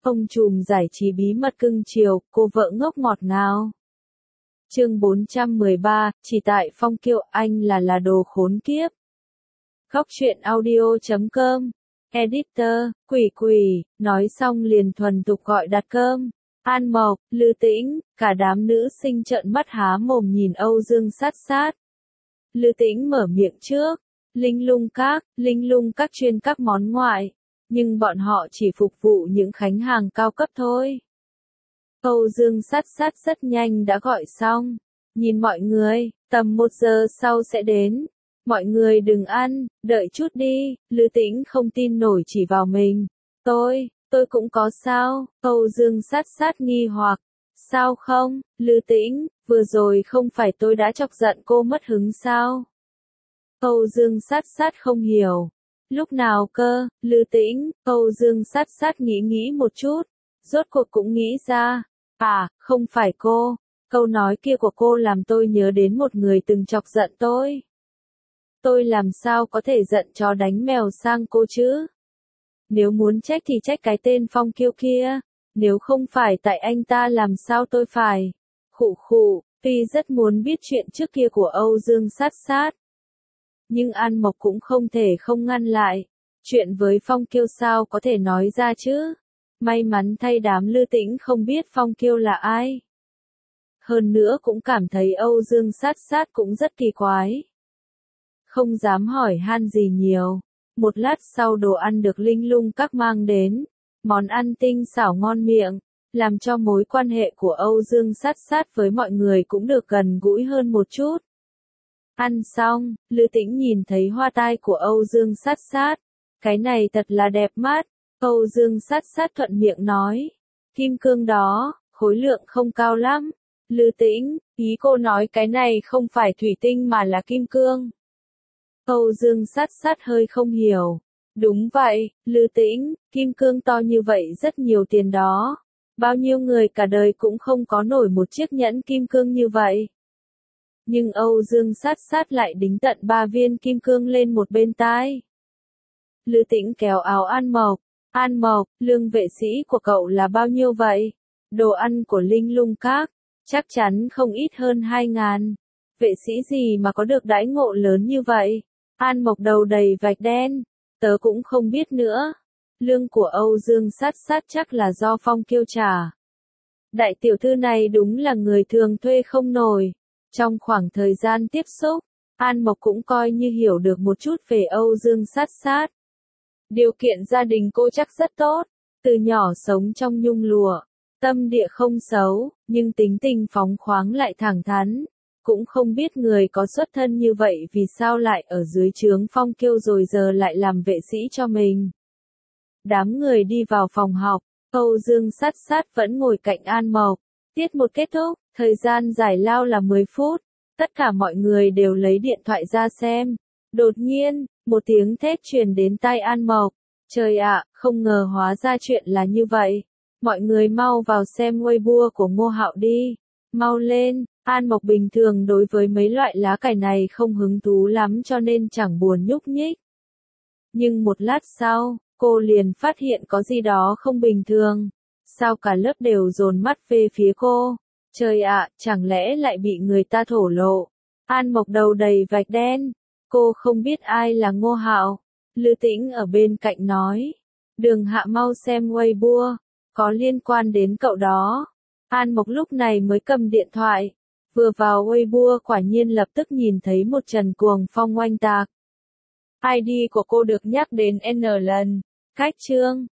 Ông trùm giải trí bí mật cưng chiều, cô vợ ngốc ngọt ngào. Chương 413, chỉ tại Phong Kiêu anh là đồ khốn kiếp. Góc truyện audio.com. Editor, quỷ, nói xong liền thuần thục gọi đặt cơm. An Mộc, Lư Tĩnh, cả đám nữ sinh trợn mắt há mồm nhìn Âu Dương Sát Sát. Lư Tĩnh mở miệng trước, linh lung các chuyên các món ngoại, nhưng bọn họ chỉ phục vụ những khách hàng cao cấp thôi. Âu Dương Sát Sát rất nhanh đã gọi xong, nhìn mọi người, tầm 1 giờ sau sẽ đến. Mọi người đừng ăn, đợi chút đi, Lư Tĩnh không tin nổi chỉ vào mình. Tôi cũng có sao, Âu Dương Sát Sát nghi hoặc. Sao không, Lư Tĩnh, vừa rồi không phải tôi đã chọc giận cô mất hứng sao? Âu Dương Sát Sát không hiểu. Lúc nào cơ, Lư Tĩnh, Âu Dương Sát Sát nghĩ một chút, rốt cuộc cũng nghĩ ra. À, không phải cô, câu nói kia của cô làm tôi nhớ đến một người từng chọc giận tôi. Tôi làm sao có thể giận chó đánh mèo sang cô chứ? Nếu muốn trách thì trách cái tên Phong Kiêu kia, nếu không phải tại anh ta làm sao tôi phải. Khụ, tuy rất muốn biết chuyện trước kia của Âu Dương Sát Sát. Nhưng An Mộc cũng không thể không ngăn lại. Chuyện với Phong Kiêu sao có thể nói ra chứ? May mắn thay đám Lư Tĩnh không biết Phong Kiêu là ai. Hơn nữa cũng cảm thấy Âu Dương Sát Sát cũng rất kỳ quái. Không dám hỏi han gì nhiều. Một lát sau đồ ăn được linh lung các mang đến. Món ăn tinh xảo ngon miệng, làm cho mối quan hệ của Âu Dương Sát Sát với mọi người cũng được gần gũi hơn một chút. Ăn xong, Lư Tĩnh nhìn thấy hoa tai của Âu Dương Sát Sát. Cái này thật là đẹp mắt. Âu Dương Sát Sát thuận miệng nói. Kim cương đó, khối lượng không cao lắm. Lư Tĩnh, ý cô nói cái này không phải thủy tinh mà là kim cương. Âu Dương Sát Sát hơi không hiểu. Đúng vậy, Lư Tĩnh, kim cương to như vậy rất nhiều tiền đó. Bao nhiêu người cả đời cũng không có nổi một chiếc nhẫn kim cương như vậy. Nhưng Âu Dương Sát Sát lại đính tận 3 viên kim cương lên một bên tai. Lư Tĩnh kéo áo An Mộc, lương vệ sĩ của cậu là bao nhiêu vậy? Đồ ăn của linh lung các, chắc chắn không ít hơn 2.000. Vệ sĩ gì mà có được đãi ngộ lớn như vậy? An Mộc đầu đầy vạch đen, tớ cũng không biết nữa. Lương của Âu Dương Sát Sát chắc là do Phong Kiêu trả. Đại tiểu thư này đúng là người thường thuê không nổi. Trong khoảng thời gian tiếp xúc, An Mộc cũng coi như hiểu được một chút về Âu Dương Sát Sát. Điều kiện gia đình cô chắc rất tốt, từ nhỏ sống trong nhung lụa, tâm địa không xấu, nhưng tính tình phóng khoáng lại thẳng thắn. Cũng không biết người có xuất thân như vậy vì sao lại ở dưới trướng Phong Kiêu rồi giờ lại làm vệ sĩ cho mình. Đám người đi vào phòng học, Âu Dương Sát Sát vẫn ngồi cạnh An Mộc. Tiết một kết thúc, thời gian giải lao là 10 phút. Tất cả mọi người đều lấy điện thoại ra xem. Đột nhiên, một tiếng thét truyền đến tai An Mộc. Trời ạ, không ngờ hóa ra chuyện là như vậy. Mọi người mau vào xem Weibo của Ngô Hạo đi. Mau lên, An Mộc bình thường đối với mấy loại lá cải này không hứng thú lắm cho nên chẳng buồn nhúc nhích. Nhưng một lát sau, cô liền phát hiện có gì đó không bình thường. Sao cả lớp đều dồn mắt về phía cô? Trời ạ, chẳng lẽ lại bị người ta thổ lộ? An Mộc đầu đầy vạch đen. Cô không biết ai là Ngô Hạo. Lư Tĩnh ở bên cạnh nói. Đường Hạ mau xem Weibo, có liên quan đến cậu đó. An Mộc lúc này mới cầm điện thoại. Vừa vào Weibo quả nhiên lập tức nhìn thấy một trần cuồng phong oanh tạc. ID của cô được nhắc đến N lần. Cách chương.